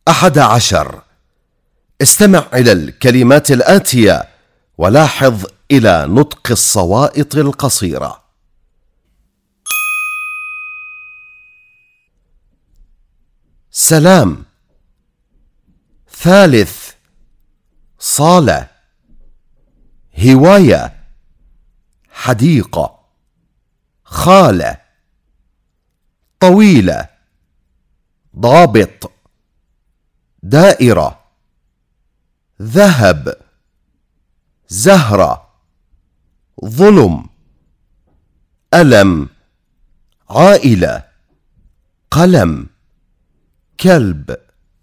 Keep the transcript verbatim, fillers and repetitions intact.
أحد عشر. استمع إلى الكلمات الآتية ولاحظ إلى نطق الصوائط القصيرة. سلام، ثالث، صالة، هواية، حديقة، خالة، طويلة، ضابط، دائرة، ذهب، زهرة، ظلم، ألم، عائلة، قلم، كلب.